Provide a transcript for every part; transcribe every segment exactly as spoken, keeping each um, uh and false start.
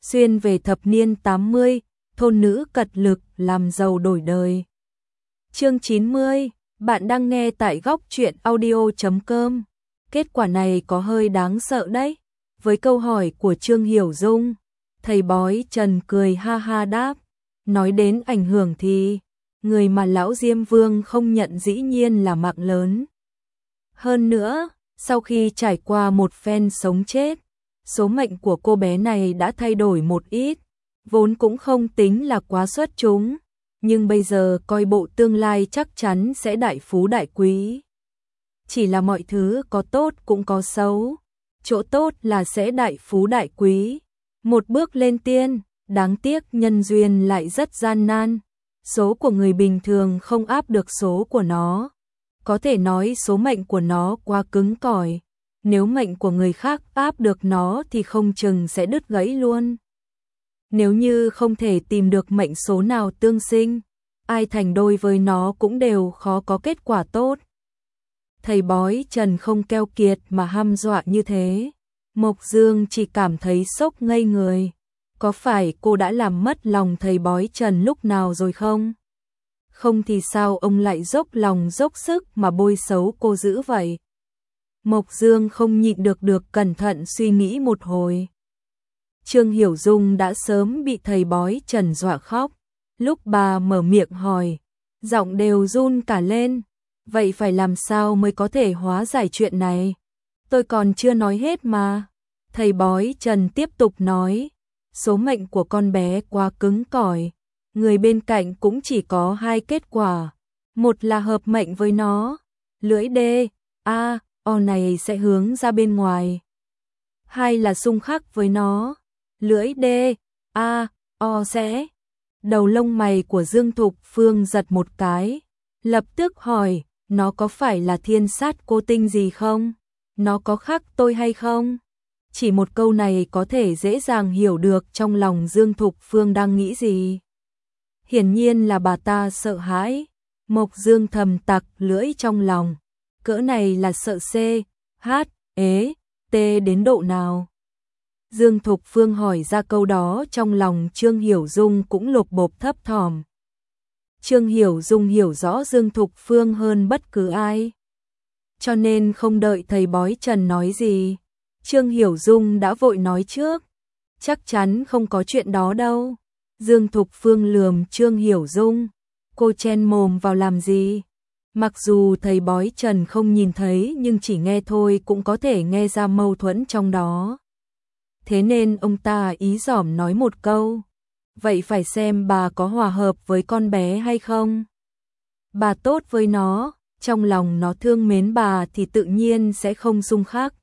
xuyên về thập niên tám mươi, thôn nữ cật lực làm giàu đổi đời. Chương chín mươi, bạn đang nghe tại góc truyện audio chấm com. Kết quả này có hơi đáng sợ đấy. Với câu hỏi của Trương Hiểu Dung, thầy bói Trần cười ha ha đáp, nói đến ảnh hưởng thì người mà lão Diêm Vương không nhận dĩ nhiên là mạng lớn. Hơn nữa, sau khi trải qua một phen sống chết, số mệnh của cô bé này đã thay đổi một ít, vốn cũng không tính là quá xuất chúng, nhưng bây giờ coi bộ tương lai chắc chắn sẽ đại phú đại quý. Chỉ là mọi thứ có tốt cũng có xấu, chỗ tốt là sẽ đại phú đại quý, một bước lên tiên, đáng tiếc nhân duyên lại rất gian nan, số của người bình thường không áp được số của nó. Có thể nói số mệnh của nó quá cứng cỏi, nếu mệnh của người khác áp được nó thì không chừng sẽ đứt gãy luôn. Nếu như không thể tìm được mệnh số nào tương sinh, ai thành đôi với nó cũng đều khó có kết quả tốt. Thầy bói Trần không keo kiệt mà hăm dọa như thế, Mộc Dương chỉ cảm thấy sốc ngây người. Có phải cô đã làm mất lòng thầy bói Trần lúc nào rồi không? Không thì sao ông lại dốc lòng dốc sức mà bôi xấu cô dữ vậy? Mộc Dương không nhịn được được cẩn thận suy nghĩ một hồi. Trương Hiểu Dung đã sớm bị thầy bói Trần dọa khóc. Lúc bà mở miệng hỏi, giọng đều run cả lên. Vậy phải làm sao mới có thể hóa giải chuyện này? Tôi còn chưa nói hết mà. Thầy bói Trần tiếp tục nói, số mệnh của con bé quá cứng cỏi. Người bên cạnh cũng chỉ có hai kết quả. Một là hợp mệnh với nó, lưỡi D, A, O này sẽ hướng ra bên ngoài. Hai là xung khắc với nó, lưỡi D, A, O sẽ. Đầu lông mày của Dương Thục Phương giật một cái, lập tức hỏi, nó có phải là thiên sát cô tinh gì không? Nó có khác tôi hay không? Chỉ một câu này có thể dễ dàng hiểu được trong lòng Dương Thục Phương đang nghĩ gì. Hiển nhiên là bà ta sợ hãi. Mộc Dương thầm tặc lưỡi trong lòng. Cỡ này là sợ C, H, ế, T đến độ nào? Dương Thục Phương hỏi ra câu đó trong lòng Trương Hiểu Dung cũng lột bột thấp thỏm. Trương Hiểu Dung hiểu rõ Dương Thục Phương hơn bất cứ ai. Cho nên không đợi thầy bói Trần nói gì, Trương Hiểu Dung đã vội nói trước. Chắc chắn không có chuyện đó đâu. Dương Thục Phương lườm Trương Hiểu Dung, cô chen mồm vào làm gì? Mặc dù thầy bói Trần không nhìn thấy nhưng chỉ nghe thôi cũng có thể nghe ra mâu thuẫn trong đó. Thế nên ông ta ý giỏm nói một câu, vậy phải xem bà có hòa hợp với con bé hay không. Bà tốt với nó, trong lòng nó thương mến bà thì tự nhiên sẽ không xung khắc.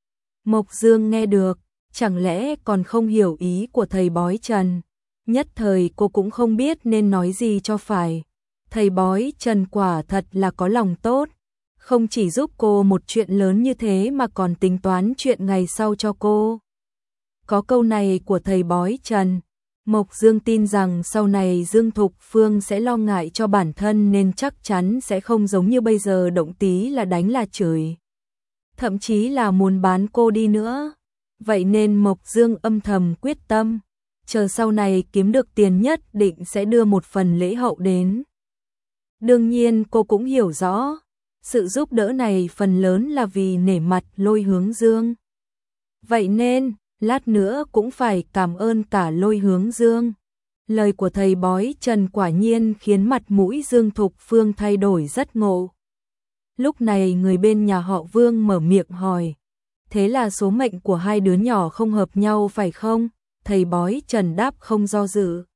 Mộc Dương nghe được, chẳng lẽ còn không hiểu ý của thầy bói Trần. Nhất thời cô cũng không biết nên nói gì cho phải. Thầy bói Trần quả thật là có lòng tốt, không chỉ giúp cô một chuyện lớn như thế mà còn tính toán chuyện ngày sau cho cô. Có câu này của thầy bói Trần, Mộc Dương tin rằng sau này Dương Thục Phương sẽ lo ngại cho bản thân nên chắc chắn sẽ không giống như bây giờ động tí là đánh là chửi. Thậm chí là muốn bán cô đi nữa. Vậy nên Mộc Dương âm thầm quyết tâm, chờ sau này kiếm được tiền nhất định sẽ đưa một phần lễ hậu đến. Đương nhiên cô cũng hiểu rõ, sự giúp đỡ này phần lớn là vì nể mặt Lôi Hướng Dương. Vậy nên, lát nữa cũng phải cảm ơn cả Lôi Hướng Dương. Lời của thầy bói Trần quả nhiên khiến mặt mũi Dương Thục Phương thay đổi rất ngộ. Lúc này người bên nhà họ Vương mở miệng hỏi, thế là số mệnh của hai đứa nhỏ không hợp nhau phải không? Thầy bói Trần đáp không do dự.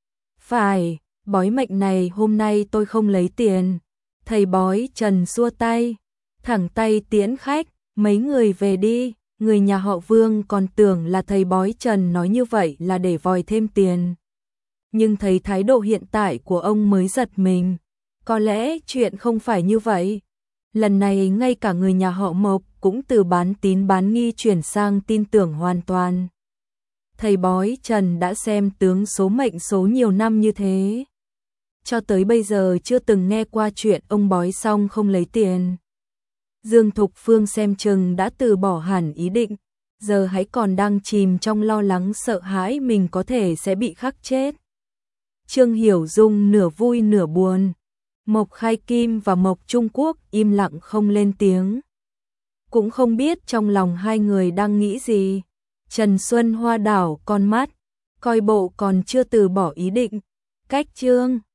Phải, bói mệnh này hôm nay tôi không lấy tiền. Thầy bói Trần xua tay, thẳng tay tiễn khách, mấy người về đi. Người nhà họ Vương còn tưởng là thầy bói Trần nói như vậy là để vòi thêm tiền. Nhưng thấy thái độ hiện tại của ông mới giật mình. Có lẽ chuyện không phải như vậy. Lần này ngay cả người nhà họ Mộc cũng từ bán tín bán nghi chuyển sang tin tưởng hoàn toàn. Thầy bói Trần đã xem tướng số mệnh số nhiều năm như thế. Cho tới bây giờ chưa từng nghe qua chuyện ông bói xong không lấy tiền. Dương Thục Phương xem chừng đã từ bỏ hẳn ý định. giờ hãy còn đang chìm trong lo lắng sợ hãi mình có thể sẽ bị khắc chết. Trương Hiểu Dung nửa vui nửa buồn. Mộc Khai Kim và Mộc Trung Quốc im lặng không lên tiếng. Cũng không biết trong lòng hai người đang nghĩ gì. Trần Xuân Hoa đảo con mắt, coi bộ còn chưa từ bỏ ý định. Cách Trương